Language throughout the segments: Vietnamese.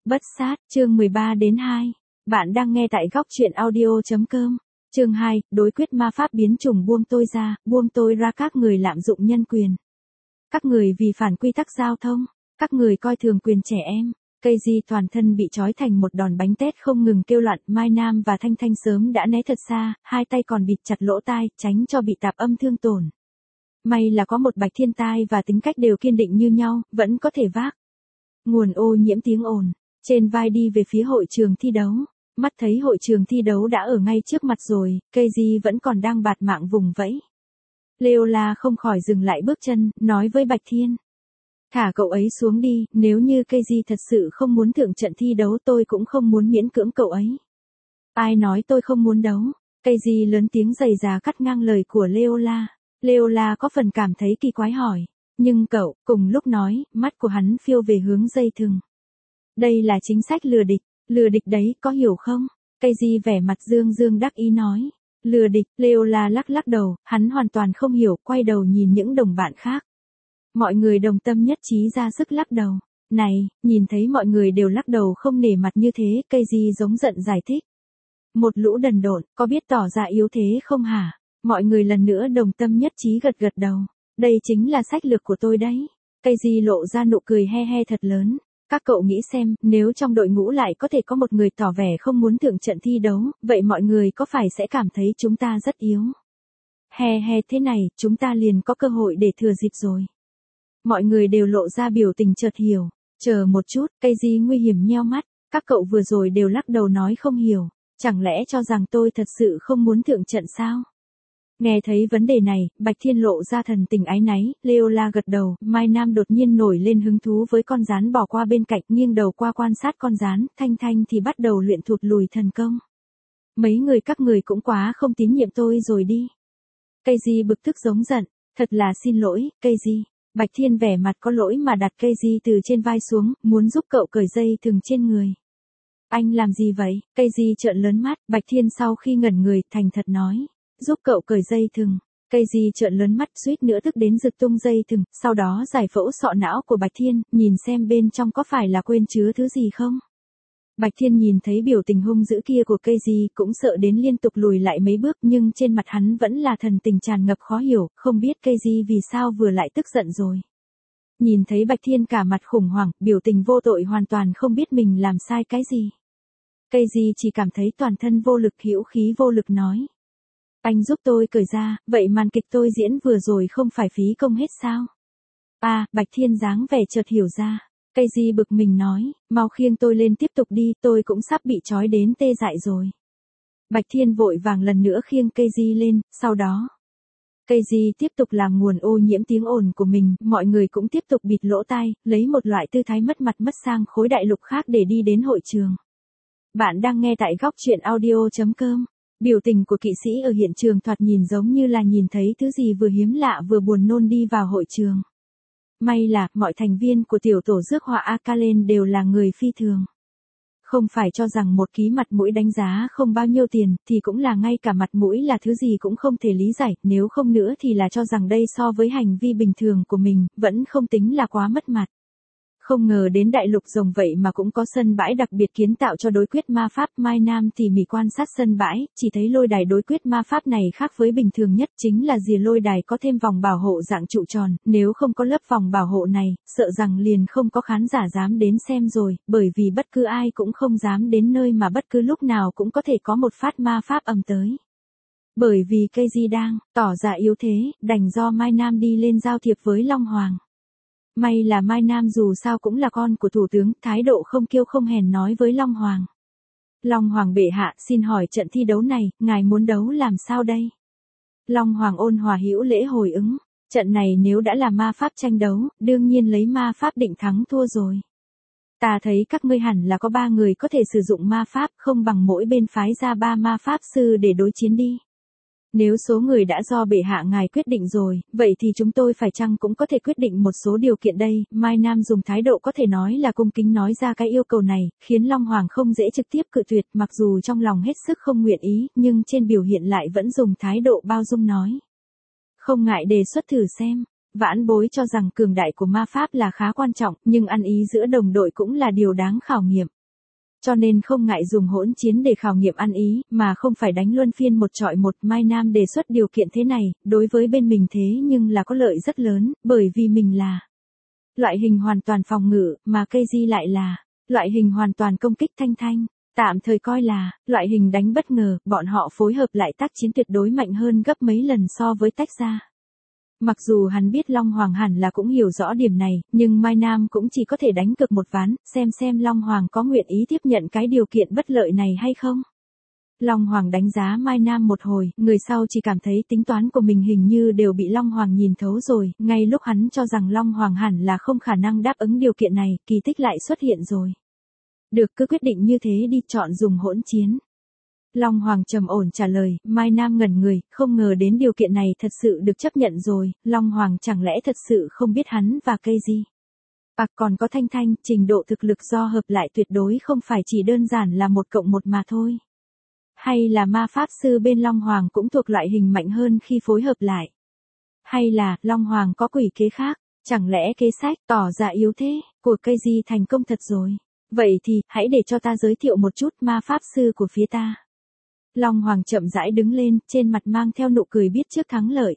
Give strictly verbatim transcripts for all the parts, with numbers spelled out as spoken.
Bất sát, chương mười ba đến hai. Bạn đang nghe tại góc truyện audio.com. Chương hai, đối quyết ma pháp biến chủng buông tôi ra, buông tôi ra các người lạm dụng nhân quyền. Các người vì phản quy tắc giao thông, các người coi thường quyền trẻ em. Cây di toàn thân bị trói thành một đòn bánh tét không ngừng kêu loạn, Mai Nam và Thanh Thanh sớm đã né thật xa, hai tay còn bịt chặt lỗ tai, tránh cho bị tạp âm thương tổn. May là có một Bạch Thiên tai và tính cách đều kiên định như nhau, vẫn có thể vác nguồn ô nhiễm tiếng ồn trên vai đi về phía hội trường thi đấu. Mắt thấy hội trường thi đấu đã ở ngay trước mặt rồi, Keiji vẫn còn đang bạt mạng vùng vẫy. Leola không khỏi dừng lại bước chân, nói với Bạch Thiên. Thả cậu ấy xuống đi, nếu như Keiji thật sự không muốn thượng trận thi đấu tôi cũng không muốn miễn cưỡng cậu ấy. Ai nói tôi không muốn đấu? Keiji lớn tiếng rầy rà cắt ngang lời của Leola. Leola có phần cảm thấy kỳ quái hỏi. Nhưng cậu, cùng lúc nói, mắt của hắn phiêu về hướng dây thừng. Đây là chính sách lừa địch, lừa địch đấy, có hiểu không? Keiji vẻ mặt dương dương đắc ý nói. Lừa địch, Leola lắc lắc đầu, hắn hoàn toàn không hiểu, quay đầu nhìn những đồng bạn khác. Mọi người đồng tâm nhất trí ra sức lắc đầu. Này, nhìn thấy mọi người đều lắc đầu không nể mặt như thế, Keiji giống giận giải thích. Một lũ đần độn, có biết tỏ ra yếu thế không hả? Mọi người lần nữa đồng tâm nhất trí gật gật đầu. Đây chính là sách lược của tôi đấy. Keiji lộ ra nụ cười he he thật lớn. Các cậu nghĩ xem, nếu trong đội ngũ lại có thể có một người tỏ vẻ không muốn thượng trận thi đấu, vậy mọi người có phải sẽ cảm thấy chúng ta rất yếu? He he thế này, chúng ta liền có cơ hội để thừa dịp rồi. Mọi người đều lộ ra biểu tình chợt hiểu. Chờ một chút, Keiji nguy hiểm nheo mắt. Các cậu vừa rồi đều lắc đầu nói không hiểu. Chẳng lẽ cho rằng tôi thật sự không muốn thượng trận sao? Nghe thấy vấn đề này, Bạch Thiên lộ ra thần tình áy náy, Leola gật đầu, Mai Nam đột nhiên nổi lên hứng thú với con rắn bò qua bên cạnh, nghiêng đầu qua quan sát con rắn, Thanh Thanh thì bắt đầu luyện thụt lùi thần công. Mấy người các người cũng quá không tín nhiệm tôi rồi đi. Keiji bực tức giống giận, thật là xin lỗi, Keiji. Bạch Thiên vẻ mặt có lỗi mà đặt Keiji từ trên vai xuống, muốn giúp cậu cởi dây thừng trên người. Anh làm gì vậy? Keiji trợn lớn mắt, Bạch Thiên sau khi ngẩn người, thành thật nói. Giúp cậu cởi dây thừng. Keiji trợn lớn mắt suýt nữa tức đến giật tung dây thừng, sau đó giải phẫu sọ não của Bạch Thiên, nhìn xem bên trong có phải là quên chứa thứ gì không. Bạch Thiên nhìn thấy biểu tình hung dữ kia của Keiji cũng sợ đến liên tục lùi lại mấy bước, nhưng trên mặt hắn vẫn là thần tình tràn ngập khó hiểu, không biết Keiji vì sao vừa lại tức giận rồi. Nhìn thấy Bạch Thiên cả mặt khủng hoảng, biểu tình vô tội hoàn toàn không biết mình làm sai cái gì. Keiji chỉ cảm thấy toàn thân vô lực hữu khí vô lực nói. Anh giúp tôi cởi ra, vậy màn kịch tôi diễn vừa rồi không phải phí công hết sao? À, Bạch Thiên dáng vẻ chợt hiểu ra. Keiji bực mình nói, mau khiêng tôi lên tiếp tục đi, tôi cũng sắp bị trói đến tê dại rồi. Bạch Thiên vội vàng lần nữa khiêng Keiji lên, sau đó. Keiji tiếp tục làm nguồn ô nhiễm tiếng ồn của mình, mọi người cũng tiếp tục bịt lỗ tai, lấy một loại tư thái mất mặt mất sang khối đại lục khác để đi đến hội trường. Bạn đang nghe tại góc truyện audio.com. Biểu tình của kỵ sĩ ở hiện trường thoạt nhìn giống như là nhìn thấy thứ gì vừa hiếm lạ vừa buồn nôn đi vào hội trường. May là, mọi thành viên của tiểu tổ rước họa Akalen đều là người phi thường. Không phải cho rằng một ký mặt mũi đánh giá không bao nhiêu tiền, thì cũng là ngay cả mặt mũi là thứ gì cũng không thể lý giải, nếu không nữa thì là cho rằng đây so với hành vi bình thường của mình, vẫn không tính là quá mất mặt. Không ngờ đến đại lục rồng vậy mà cũng có sân bãi đặc biệt kiến tạo cho đối quyết ma pháp. Mai Nam tỉ mỉ quan sát sân bãi, chỉ thấy lôi đài đối quyết ma pháp này khác với bình thường nhất chính là rìa lôi đài có thêm vòng bảo hộ dạng trụ tròn, nếu không có lớp vòng bảo hộ này, sợ rằng liền không có khán giả dám đến xem rồi, bởi vì bất cứ ai cũng không dám đến nơi mà bất cứ lúc nào cũng có thể có một phát ma pháp ầm tới. Bởi vì Keiji đang tỏ ra yếu thế, đành do Mai Nam đi lên giao thiệp với Long Hoàng. May là Mai Nam dù sao cũng là con của thủ tướng, thái độ không kiêu không hèn nói với Long Hoàng. Long Hoàng bệ hạ, xin hỏi trận thi đấu này, ngài muốn đấu làm sao đây? Long Hoàng ôn hòa hữu lễ hồi ứng, trận này nếu đã là ma pháp tranh đấu, đương nhiên lấy ma pháp định thắng thua rồi. Ta thấy các ngươi hẳn là có ba người có thể sử dụng ma pháp, không bằng mỗi bên phái ra ba ma pháp sư để đối chiến đi. Nếu số người đã do bệ hạ ngài quyết định rồi, vậy thì chúng tôi phải chăng cũng có thể quyết định một số điều kiện đây. Mai Nam dùng thái độ có thể nói là cung kính nói ra cái yêu cầu này, khiến Long Hoàng không dễ trực tiếp cự tuyệt, mặc dù trong lòng hết sức không nguyện ý, nhưng trên biểu hiện lại vẫn dùng thái độ bao dung nói. Không ngại đề xuất thử xem. Vãn bối cho rằng cường đại của ma pháp là khá quan trọng, nhưng ăn ý giữa đồng đội cũng là điều đáng khảo nghiệm. Cho nên không ngại dùng hỗn chiến để khảo nghiệm ăn ý, mà không phải đánh luân phiên một trọi một. Mai Nam đề xuất điều kiện thế này, đối với bên mình thế nhưng là có lợi rất lớn, bởi vì mình là loại hình hoàn toàn phòng ngự, mà K G lại là loại hình hoàn toàn công kích. Thanh Thanh tạm thời coi là loại hình đánh bất ngờ, bọn họ phối hợp lại tác chiến tuyệt đối mạnh hơn gấp mấy lần so với tách ra. Mặc dù hắn biết Long Hoàng hẳn là cũng hiểu rõ điểm này, nhưng Mai Nam cũng chỉ có thể đánh cược một ván, xem xem Long Hoàng có nguyện ý tiếp nhận cái điều kiện bất lợi này hay không. Long Hoàng đánh giá Mai Nam một hồi, người sau chỉ cảm thấy tính toán của mình hình như đều bị Long Hoàng nhìn thấu rồi, ngay lúc hắn cho rằng Long Hoàng hẳn là không khả năng đáp ứng điều kiện này, kỳ tích lại xuất hiện rồi. Được, cứ quyết định như thế đi, chọn dùng hỗn chiến. Long Hoàng trầm ổn trả lời. Mai Nam ngẩn người, không ngờ đến điều kiện này thật sự được chấp nhận rồi. Long Hoàng chẳng lẽ thật sự không biết hắn và cây gì. Bạc còn có Thanh Thanh, trình độ thực lực do hợp lại tuyệt đối không phải chỉ đơn giản là một cộng một mà thôi. Hay là ma pháp sư bên Long Hoàng cũng thuộc loại hình mạnh hơn khi phối hợp lại. Hay là Long Hoàng có quỷ kế khác, chẳng lẽ kế sách tỏ ra yếu thế của cây gì thành công thật rồi. Vậy thì, hãy để cho ta giới thiệu một chút ma pháp sư của phía ta. Long Hoàng chậm rãi đứng lên, trên mặt mang theo nụ cười biết trước thắng lợi.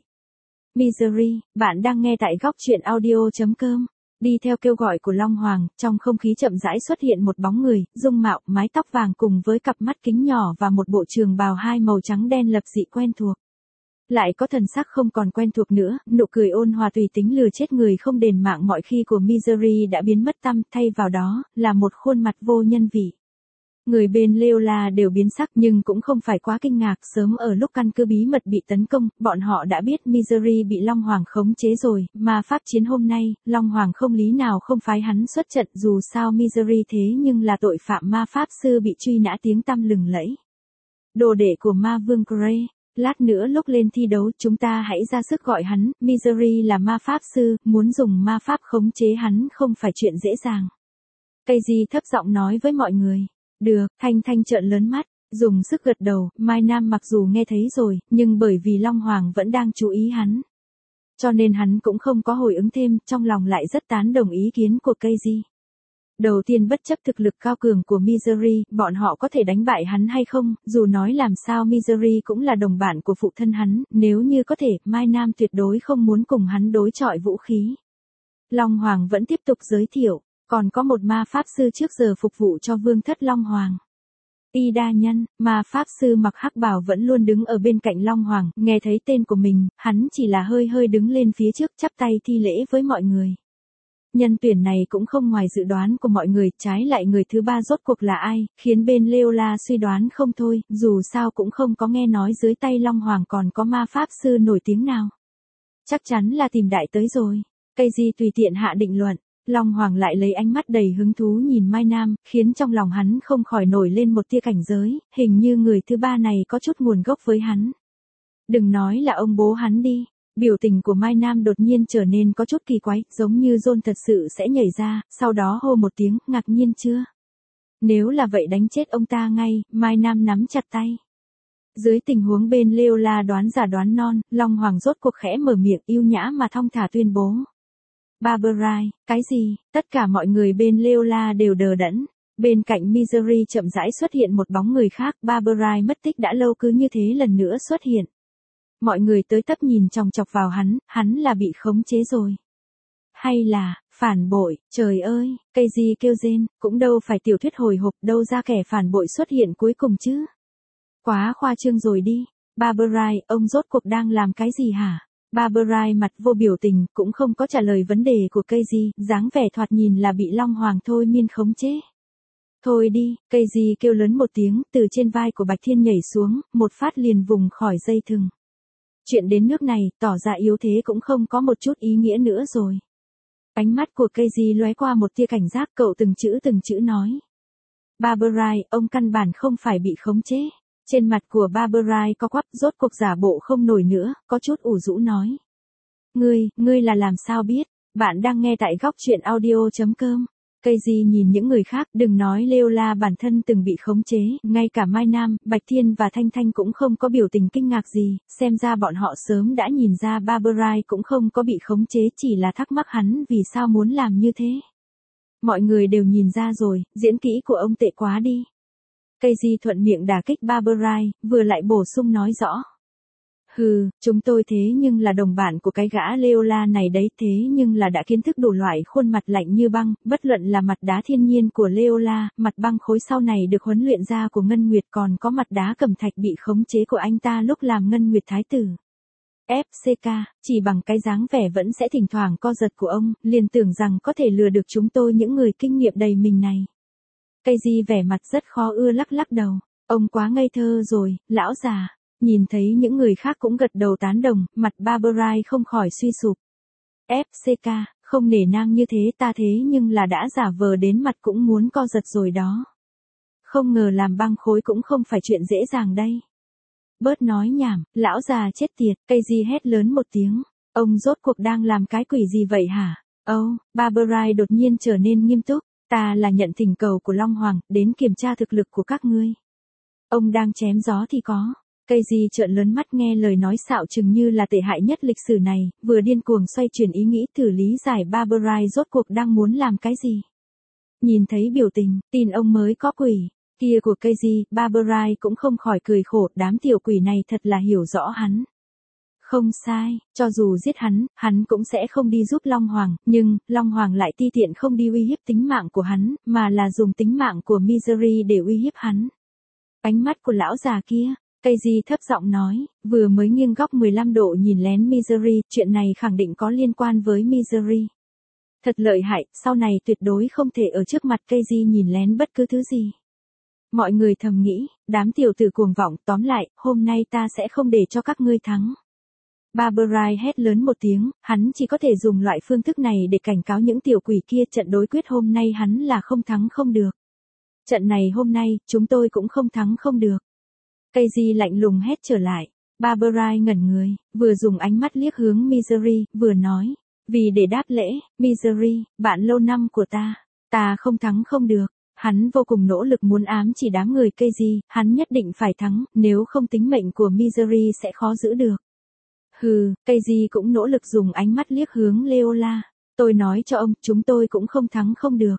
Misery, bạn đang nghe tại góc truyện audio chấm com. Đi theo kêu gọi của Long Hoàng, trong không khí chậm rãi xuất hiện một bóng người, dung mạo, mái tóc vàng cùng với cặp mắt kính nhỏ và một bộ trường bào hai màu trắng đen lập dị quen thuộc. Lại có thần sắc không còn quen thuộc nữa, nụ cười ôn hòa tùy tính lừa chết người không đền mạng mọi khi của Misery đã biến mất tăm, thay vào đó, là một khuôn mặt vô nhân vị. Người bên Leola đều biến sắc nhưng cũng không phải quá kinh ngạc, sớm ở lúc căn cứ bí mật bị tấn công, bọn họ đã biết Misery bị Long Hoàng khống chế rồi, mà pháp chiến hôm nay, Long Hoàng không lý nào không phái hắn xuất trận, dù sao Misery thế nhưng là tội phạm ma pháp sư bị truy nã tiếng tăm lừng lẫy. Đồ đệ của ma vương Grey, lát nữa lúc lên thi đấu chúng ta hãy ra sức gọi hắn. Misery là ma pháp sư, muốn dùng ma pháp khống chế hắn không phải chuyện dễ dàng. Casey thấp giọng nói với mọi người. Được, Thanh Thanh trợn lớn mắt, dùng sức gật đầu. Mai Nam mặc dù nghe thấy rồi, nhưng bởi vì Long Hoàng vẫn đang chú ý hắn, cho nên hắn cũng không có hồi ứng thêm, trong lòng lại rất tán đồng ý kiến của Casey. Đầu tiên bất chấp thực lực cao cường của Misery, bọn họ có thể đánh bại hắn hay không, dù nói làm sao Misery cũng là đồng bạn của phụ thân hắn, nếu như có thể, Mai Nam tuyệt đối không muốn cùng hắn đối chọi vũ khí. Long Hoàng vẫn tiếp tục giới thiệu, còn có một ma pháp sư trước giờ phục vụ cho vương thất Long Hoàng. Y Đa Nhân, ma pháp sư mặc hắc bào vẫn luôn đứng ở bên cạnh Long Hoàng, nghe thấy tên của mình, hắn chỉ là hơi hơi đứng lên phía trước chắp tay thi lễ với mọi người. Nhân tuyển này cũng không ngoài dự đoán của mọi người, trái lại người thứ ba rốt cuộc là ai, khiến bên Leola suy đoán không thôi, dù sao cũng không có nghe nói dưới tay Long Hoàng còn có ma pháp sư nổi tiếng nào. Chắc chắn là tìm đại tới rồi. Casey tùy tiện hạ định luận. Long Hoàng lại lấy ánh mắt đầy hứng thú nhìn Mai Nam, khiến trong lòng hắn không khỏi nổi lên một tia cảnh giới, hình như người thứ ba này có chút nguồn gốc với hắn. Đừng nói là ông bố hắn đi. Biểu tình của Mai Nam đột nhiên trở nên có chút kỳ quái, giống như John thật sự sẽ nhảy ra, sau đó hô một tiếng, ngạc nhiên chưa? Nếu là vậy đánh chết ông ta ngay. Mai Nam nắm chặt tay. Dưới tình huống bên Leola đoán giả đoán non, Long Hoàng rốt cuộc khẽ mở miệng yêu nhã mà thong thả tuyên bố. Barberai, cái gì? Tất cả mọi người bên Leola đều đờ đẫn. Bên cạnh Misery chậm rãi xuất hiện một bóng người khác, Barberai mất tích đã lâu cứ như thế lần nữa xuất hiện. Mọi người tới tấp nhìn chòng chọc vào hắn, hắn là bị khống chế rồi. Hay là, phản bội, trời ơi, Casey kêu rên, cũng đâu phải tiểu thuyết hồi hộp, đâu ra kẻ phản bội xuất hiện cuối cùng chứ. Quá khoa trương rồi đi. Barberai, ông rốt cuộc đang làm cái gì hả? Barberai mặt vô biểu tình, cũng không có trả lời vấn đề của Casey, dáng vẻ thoạt nhìn là bị Long Hoàng thôi miên khống chế. Thôi đi, Casey kêu lớn một tiếng, từ trên vai của Bạch Thiên nhảy xuống, một phát liền vùng khỏi dây thừng. Chuyện đến nước này, tỏ ra yếu thế cũng không có một chút ý nghĩa nữa rồi. Ánh mắt của Casey lóe qua một tia cảnh giác, cậu từng chữ từng chữ nói. Barberai, ông căn bản không phải bị khống chế. Trên mặt của Barberai có quắp, rốt cuộc giả bộ không nổi nữa, có chút ủ rũ nói. Ngươi, ngươi là làm sao biết? Bạn đang nghe tại góc truyện audio chấm com. Casey nhìn những người khác, đừng nói Leola bản thân từng bị khống chế, ngay cả Mai Nam, Bạch Thiên và Thanh Thanh cũng không có biểu tình kinh ngạc gì, xem ra bọn họ sớm đã nhìn ra Barberai cũng không có bị khống chế, chỉ là thắc mắc hắn vì sao muốn làm như thế. Mọi người đều nhìn ra rồi, diễn kỹ của ông tệ quá đi. Casey thuận miệng đả kích Barberai, vừa lại bổ sung nói rõ. Hừ, chúng tôi thế nhưng là đồng bạn của cái gã Leola này đấy, thế nhưng là đã kiến thức đủ loại khuôn mặt lạnh như băng, bất luận là mặt đá thiên nhiên của Leola, mặt băng khối sau này được huấn luyện ra của Ngân Nguyệt, còn có mặt đá cẩm thạch bị khống chế của anh ta lúc làm Ngân Nguyệt Thái tử. ép xê ca, chỉ bằng cái dáng vẻ vẫn sẽ thỉnh thoảng co giật của ông, liền tưởng rằng có thể lừa được chúng tôi những người kinh nghiệm đầy mình này. Casey vẻ mặt rất khó ưa lắc lắc đầu, ông quá ngây thơ rồi, lão già. Nhìn thấy những người khác cũng gật đầu tán đồng, mặt Barberai không khỏi suy sụp. ép xê ca, không nể nang như thế ta thế nhưng là đã giả vờ đến mặt cũng muốn co giật rồi đó. Không ngờ làm băng khối cũng không phải chuyện dễ dàng đây. Bớt nói nhảm, lão già chết tiệt, Casey hét lớn một tiếng. Ông rốt cuộc đang làm cái quỷ gì vậy hả? Âu, oh, Barberai đột nhiên trở nên nghiêm túc. Ta là nhận thỉnh cầu của Long Hoàng, đến kiểm tra thực lực của các ngươi. Ông đang chém gió thì có. Casey trợn lớn mắt nghe lời nói xạo chừng như là tệ hại nhất lịch sử này, vừa điên cuồng xoay chuyển ý nghĩ thử lý giải Barberai rốt cuộc đang muốn làm cái gì. Nhìn thấy biểu tình, tin ông mới có quỷ, kia của Casey, Barberai cũng không khỏi cười khổ, đám tiểu quỷ này thật là hiểu rõ hắn. Không sai, cho dù giết hắn, hắn cũng sẽ không đi giúp Long Hoàng, nhưng, Long Hoàng lại ti tiện không đi uy hiếp tính mạng của hắn, mà là dùng tính mạng của Misery để uy hiếp hắn. Ánh mắt của lão già kia. Casey thấp giọng nói, vừa mới nghiêng góc mười lăm độ nhìn lén Misery, chuyện này khẳng định có liên quan với Misery. Thật lợi hại, sau này tuyệt đối không thể ở trước mặt Casey nhìn lén bất cứ thứ gì. Mọi người thầm nghĩ, đám tiểu tử cuồng vọng, tóm lại, hôm nay ta sẽ không để cho các ngươi thắng. Barberai hét lớn một tiếng, hắn chỉ có thể dùng loại phương thức này để cảnh cáo những tiểu quỷ kia, trận đối quyết hôm nay hắn là không thắng không được. Trận này hôm nay, chúng tôi cũng không thắng không được. Casey lạnh lùng hét trở lại. Barberai ngẩn người, vừa dùng ánh mắt liếc hướng Misery, vừa nói. Vì để đáp lễ, Misery, bạn lâu năm của ta, ta không thắng không được. Hắn vô cùng nỗ lực muốn ám chỉ đám người Casey, hắn nhất định phải thắng, nếu không tính mệnh của Misery sẽ khó giữ được. Hừ, Casey cũng nỗ lực dùng ánh mắt liếc hướng Leola. Tôi nói cho ông, chúng tôi cũng không thắng không được.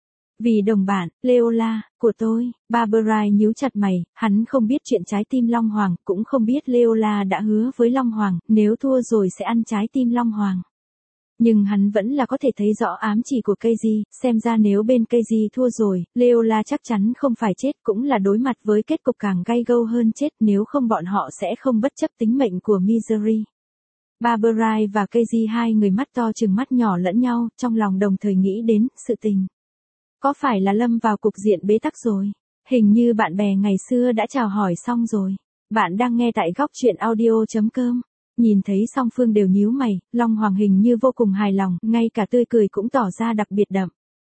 Vì đồng bạn, Leola, của tôi, Barberai nhíu chặt mày, hắn không biết chuyện trái tim Long Hoàng, cũng không biết Leola đã hứa với Long Hoàng, nếu thua rồi sẽ ăn trái tim Long Hoàng. Nhưng hắn vẫn là có thể thấy rõ ám chỉ của Casey, xem ra nếu bên Casey thua rồi, Leola chắc chắn không phải chết, cũng là đối mặt với kết cục càng gay gâu hơn chết, nếu không bọn họ sẽ không bất chấp tính mệnh của Misery. Barberai và Casey hai người mắt to chừng mắt nhỏ lẫn nhau, trong lòng đồng thời nghĩ đến sự tình. Có phải là lâm vào cục diện bế tắc rồi? Hình như bạn bè ngày xưa đã chào hỏi xong rồi. Bạn đang nghe tại góc truyện audio chấm com. Nhìn thấy song phương đều nhíu mày, Long Hoàng hình như vô cùng hài lòng, ngay cả tươi cười cũng tỏ ra đặc biệt đậm.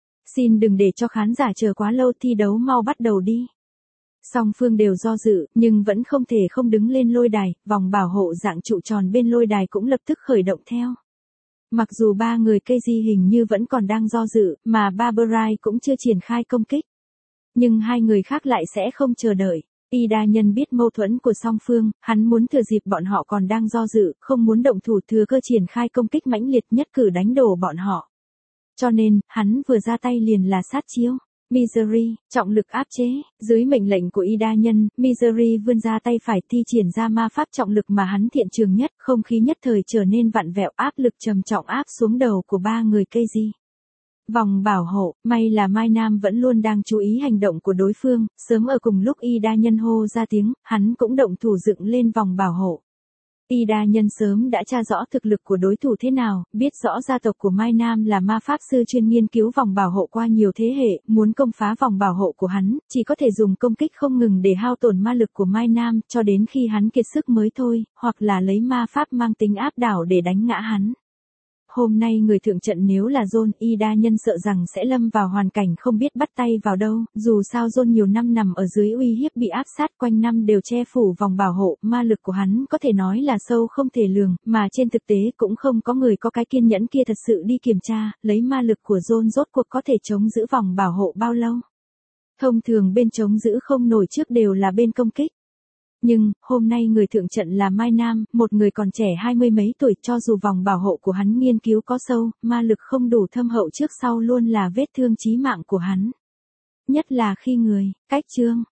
Xin đừng để cho khán giả chờ quá lâu, thi đấu mau bắt đầu đi. Song phương đều do dự, nhưng vẫn không thể không đứng lên lôi đài, vòng bảo hộ dạng trụ tròn bên lôi đài cũng lập tức khởi động theo. Mặc dù ba người Casey hình như vẫn còn đang do dự, mà Barberai cũng chưa triển khai công kích. Nhưng hai người khác lại sẽ không chờ đợi. Y đa nhân biết mâu thuẫn của song phương, hắn muốn thừa dịp bọn họ còn đang do dự, không muốn động thủ thừa cơ triển khai công kích mãnh liệt nhất cử đánh đổ bọn họ. Cho nên, hắn vừa ra tay liền là sát chiêu. Misery, trọng lực áp chế, dưới mệnh lệnh của Y đa nhân, Misery vươn ra tay phải thi triển ra ma pháp trọng lực mà hắn thiện trường nhất, không khí nhất thời trở nên vặn vẹo, áp lực trầm trọng áp xuống đầu của ba người Casey. Vòng bảo hộ, may là Mai Nam vẫn luôn đang chú ý hành động của đối phương, sớm ở cùng lúc Y đa nhân hô ra tiếng, hắn cũng động thủ dựng lên vòng bảo hộ. Y đa nhân sớm đã tra rõ thực lực của đối thủ thế nào, biết rõ gia tộc của Mai Nam là ma pháp sư chuyên nghiên cứu vòng bảo hộ qua nhiều thế hệ, muốn công phá vòng bảo hộ của hắn, chỉ có thể dùng công kích không ngừng để hao tổn ma lực của Mai Nam, cho đến khi hắn kiệt sức mới thôi, hoặc là lấy ma pháp mang tính áp đảo để đánh ngã hắn. Hôm nay người thượng trận nếu là John, Y đa nhân sợ rằng sẽ lâm vào hoàn cảnh không biết bắt tay vào đâu, dù sao John nhiều năm nằm ở dưới uy hiếp bị áp sát quanh năm đều che phủ vòng bảo hộ, ma lực của hắn có thể nói là sâu không thể lường, mà trên thực tế cũng không có người có cái kiên nhẫn kia thật sự đi kiểm tra, lấy ma lực của John rốt cuộc có thể chống giữ vòng bảo hộ bao lâu. Thông thường bên chống giữ không nổi trước đều là bên công kích. Nhưng, hôm nay người thượng trận là Mai Nam, một người còn trẻ hai mươi mấy tuổi, cho dù vòng bảo hộ của hắn nghiên cứu có sâu, ma lực không đủ thâm hậu trước sau luôn là vết thương chí mạng của hắn. Nhất là khi người, cách Trương